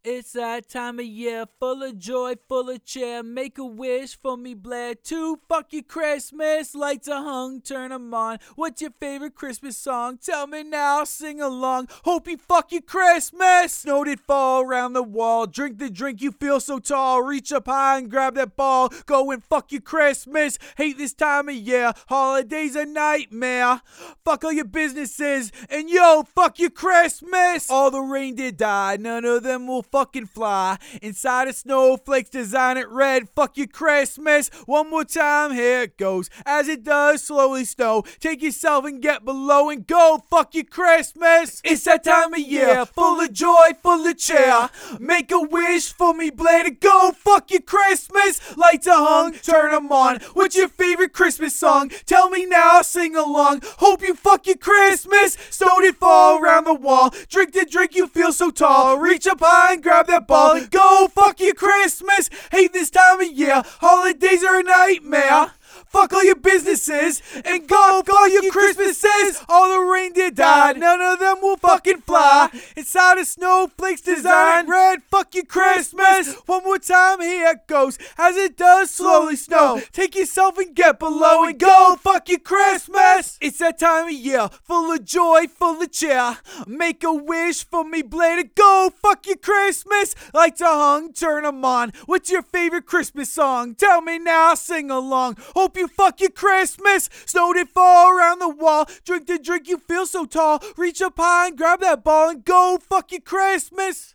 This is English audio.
It's that time of year, full of joy, full of cheer. Make a wish for me, Blair. To fuck your Christmas, lights are hung, turn 'em on. What's your favorite Christmas song? Tell me now, sing along. Hope you fuck your Christmas. Snow did fall around the wall. Drink the drink, you feel so tall. Reach up high and grab that ball. Go and fuck your Christmas. Hate this time of year. Holidays a nightmare. Fuck all your businesses. And yo, fuck your Christmas. All the reindeer died. None of them will fucking fly. Inside of snowflakes, design it red. Fuck your Christmas. One more time, here it goes. As it does slowly snow. Take yourself and get below and go. Fuck your Christmas. It's that time of year. Full of joy, full of cheer. Make a wish for me, Blair, to go. Fuck your Christmas. Lights are hung, turn 'em on. What's your favorite Christmas song? Tell me now, sing along. Hope you fuck your Christmas. Snow did fall around the wall. Drink the drink, you feel so tall. Reach up high and grab that ball and go fuck your Christmas. Hate this time of year. Holidays are a nightmare. Fuck all your businesses and go fuck all your Christmases. All the reindeer died. None of them will fucking fly. Inside of snowflakes design red. Fuck your Christmas. One more time, here it goes. As it does slowly snow. Take yourself and get below and go fuck your Christmas. It's that time of year. Full of joy, full of cheer. Make a wish for me, Blair, to go fuck your Christmas. Lights are hung, turn 'em on. What's your favorite Christmas song? Tell me now, sing along. Hope you fuck your Christmas. Snow did fall around the wall. Drink the drink, you feel so tall. Reach up high and grab that ball and go fuck your Christmas.